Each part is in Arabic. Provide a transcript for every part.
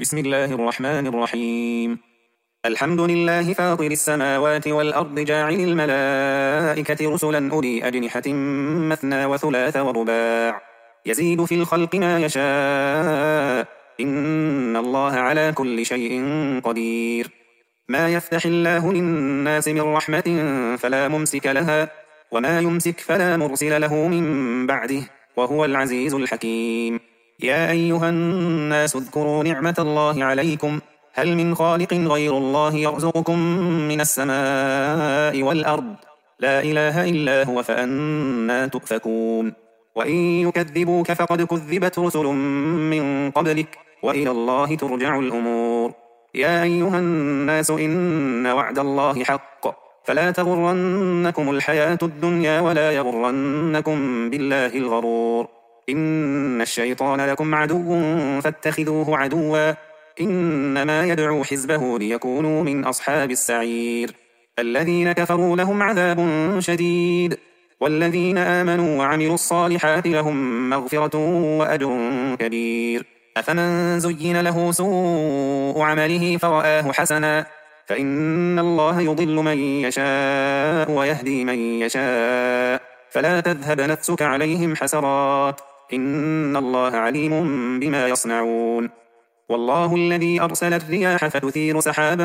بسم الله الرحمن الرحيم. الحمد لله فاطر السماوات والأرض جاعل الملائكة رسلا أولي أجنحة مثنى وثلاث ورباع يزيد في الخلق ما يشاء إن الله على كل شيء قدير. ما يفتح الله للناس من رحمة فلا ممسك لها وما يمسك فلا مرسل له من بعده وهو العزيز الحكيم. يا أيها الناس اذكروا نعمة الله عليكم هل من خالق غير الله يرزقكم من السماء والأرض لا إله إلا هو فأنى تؤفكون. وإن يكذبوك فقد كذبت رسل من قبلك وإلى الله ترجع الأمور. يا أيها الناس إن وعد الله حق فلا تغرنكم الحياة الدنيا ولا يغرنكم بالله الغرور. إن الشيطان لكم عدو فاتخذوه عدوا إنما يدعو حزبه ليكونوا من أصحاب السعير. الذين كفروا لهم عذاب شديد والذين آمنوا وعملوا الصالحات لهم مغفرة وأجر كبير. أفمن زين له سوء عمله فرآه حسنا فإن الله يضل من يشاء ويهدي من يشاء فلا تذهب نفسك عليهم حسرات إن الله عليم بما يصنعون. والله الذي أرسل الرياح فتثير سحابا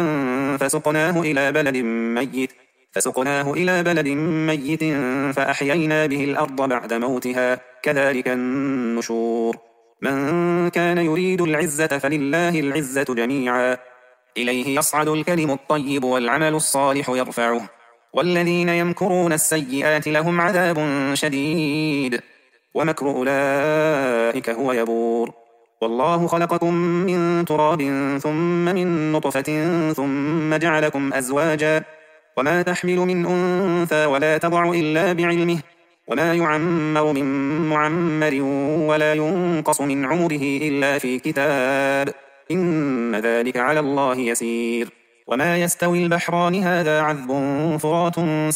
فسقناه إلى بلد ميت فأحيينا به الأرض بعد موتها كذلك النشور. من كان يريد العزة فلله العزة جميعا إليه يصعد الكلم الطيب والعمل الصالح يرفعه والذين يمكرون السيئات لهم عذاب شديد ومكر أولئك هو يبور. والله خلقكم من تراب ثم من نطفة ثم جعلكم أزواجا وما تحمل من أنثى ولا تضع إلا بعلمه وما يعمر من معمر ولا ينقص من عمره إلا في كتاب إن ذلك على الله يسير. وما يستوي البحران هذا عذب فرات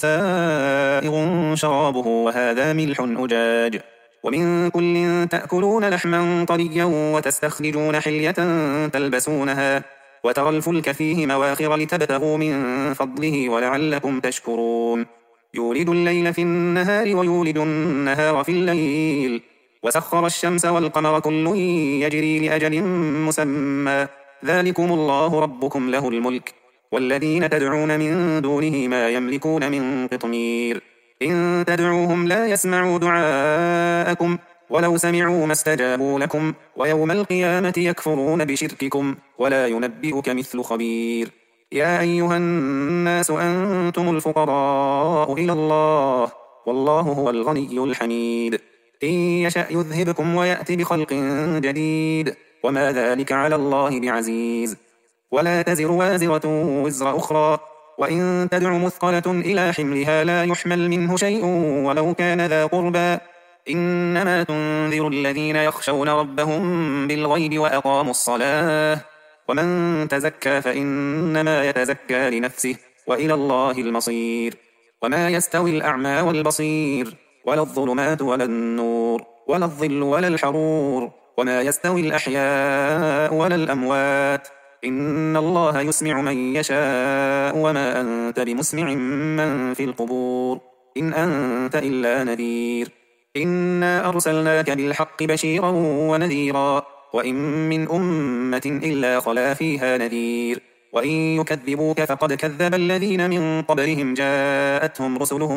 سائغ شرابه وهذا ملح أجاج ومن كل تأكلون لحما طريا وتستخرجون حلية تلبسونها وترى الفلك فيه مواخر لتبتغوا من فضله ولعلكم تشكرون. يولد الليل في النهار ويولد النهار في الليل وسخر الشمس والقمر كل يجري لأجل مسمى ذلكم الله ربكم له الملك والذين تدعون من دونه ما يملكون من قطمير إن تدعوهم لا يسمعوا دعاءكم ولو سمعوا ما استجابوا لكم ويوم القيامة يكفرون بشرككم ولا ينبئك مثل خبير. يا أيها الناس أنتم الفقراء إلى الله والله هو الغني الحميد. إن يشأ يذهبكم ويأتي بخلق جديد وما ذلك على الله بعزيز. ولا تزر وازرة وزر أخرى وإن تدع مثقلة إلى حملها لا يحمل منه شيء ولو كان ذا قربى إنما تنذر الذين يخشون ربهم بالغيب وأقاموا الصلاة ومن تزكى فإنما يتزكى لنفسه وإلى الله المصير. وما يستوي الأعمى والبصير ولا الظلمات ولا النور ولا الظل ولا الحرور وما يستوي الأحياء ولا الأموات إن الله يسمع من يشاء وما أنت بمسمع من في القبور إن أنت إلا نذير. إنا أرسلناك بالحق بشيرا ونذيرا وإن من أمة إلا خلا فيها نذير وإن يكذبوك فقد كذب الذين من قبلهم جاءتهم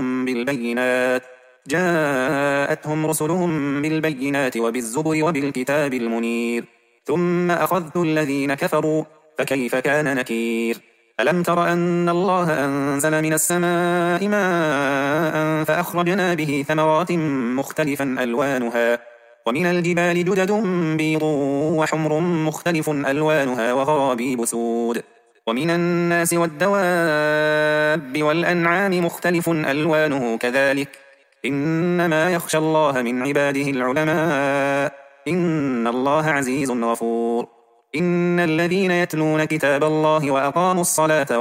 رسلهم بالبينات وبالزبر وبالكتاب المنير ثم أخذت الذين كفروا فكيف كان نكير. ألم تر أن الله أنزل من السماء ماء فأخرجنا به ثمرات مختلفا ألوانها ومن الجبال جدد بيض وحمر مختلف ألوانها وغرابيب سود ومن الناس والدواب والأنعام مختلف ألوانه كذلك إنما يخشى الله من عباده العلماء إن الله عزيز غفور. إن الذين يتلون كتاب الله وأقاموا الصلاة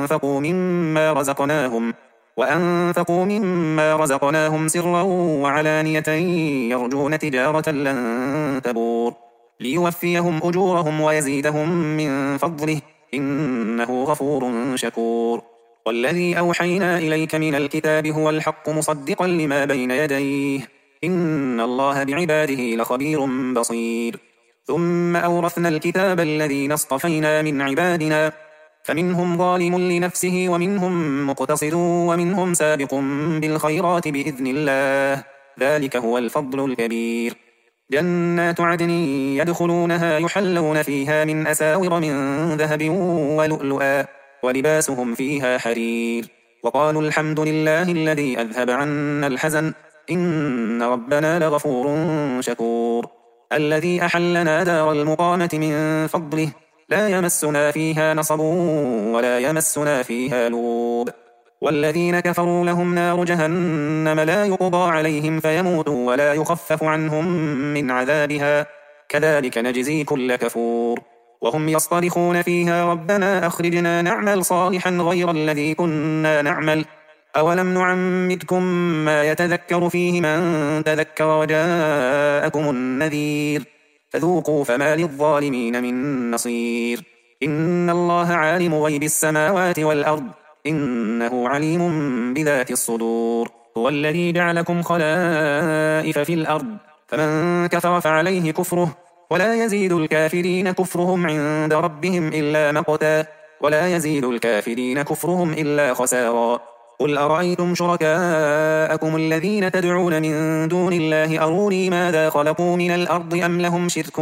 وأنفقوا مما رزقناهم سرا وعلانية يرجون تجارة لن تبور ليوفيهم أجورهم ويزيدهم من فضله إنه غفور شكور. والذي أوحينا إليك من الكتاب هو الحق مصدقا لما بين يديه إن الله بعباده لخبير بصير. ثم أورثنا الكتاب الذين اصطفينا من عبادنا فمنهم ظالم لنفسه ومنهم مقتصد ومنهم سابق بالخيرات بإذن الله ذلك هو الفضل الكبير. جنات عدن يدخلونها يحلون فيها من أساور من ذهب ولؤلؤا ولباسهم فيها حرير وقالوا الحمد لله الذي أذهب عنا الحزن إن ربنا لغفور شكور. الذي أحلنا دار المقامة من فضله لا يمسنا فيها نصب ولا يمسنا فيها لوب. والذين كفروا لهم نار جهنم لا يقضى عليهم فيموتوا ولا يخفف عنهم من عذابها كذلك نجزي كل كفور. وهم يصطرخون فيها ربنا أخرجنا نعمل صالحا غير الذي كنا نعمل أولم نعمدكم ما يتذكر فيه من تذكر وجاءكم النذير فذوقوا فما للظالمين من نصير. إن الله عالم غيب السماوات والأرض إنه عليم بذات الصدور. هو الذي جعلكم خلائف في الأرض فمن كفر فعليه كفره ولا يزيد الكافرين كفرهم عند ربهم إلا مقتا ولا يزيد الكافرين كفرهم إلا خسارا. قل أرأيتم شركاءكم الذين تدعون من دون الله أروني ماذا خلقوا من الأرض أم لهم شرك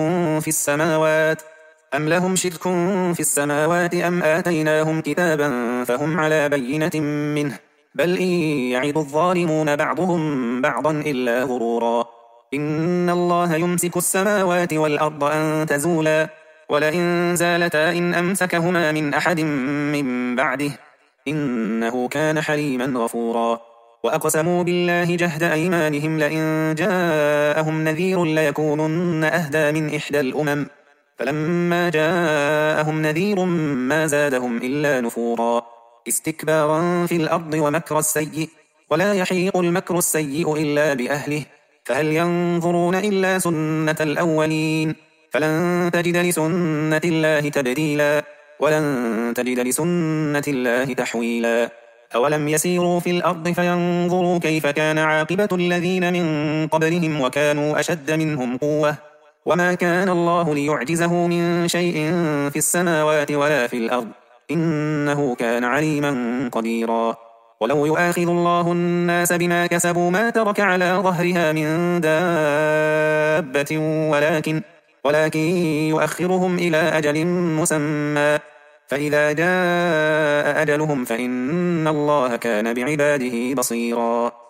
في السماوات أم آتيناهم كتابا فهم على بينة منه بل إن يعد الظالمون بعضهم بعضا إلا غرورا. إن الله يمسك السماوات والأرض أن تزولا ولئن زالتا إن أمسكهما من أحد من بعده إنه كان حليما غفورا. وأقسموا بالله جهد أيمانهم لئن جاءهم نذير ليكونن أهدى من إحدى الأمم فلما جاءهم نذير ما زادهم إلا نفورا استكبارا في الأرض ومكر السيء ولا يحيق المكر السيء إلا بأهله فهل ينظرون إلا سنة الأولين فلن تجد لسنة الله تبديلا ولن تجد لسنة الله تحويلا. أولم يسيروا في الأرض فينظروا كيف كان عاقبة الذين من قبلهم وكانوا أشد منهم قوة وما كان الله ليعجزه من شيء في السماوات ولا في الأرض إنه كان عليما قديرا. ولو يؤاخذ الله الناس بما كسبوا ما ترك على ظهرها من دابة ولكن يؤخرهم إلى أجل مسمى فإذا جاء أجلهم فإن الله كان بعباده بصيرا.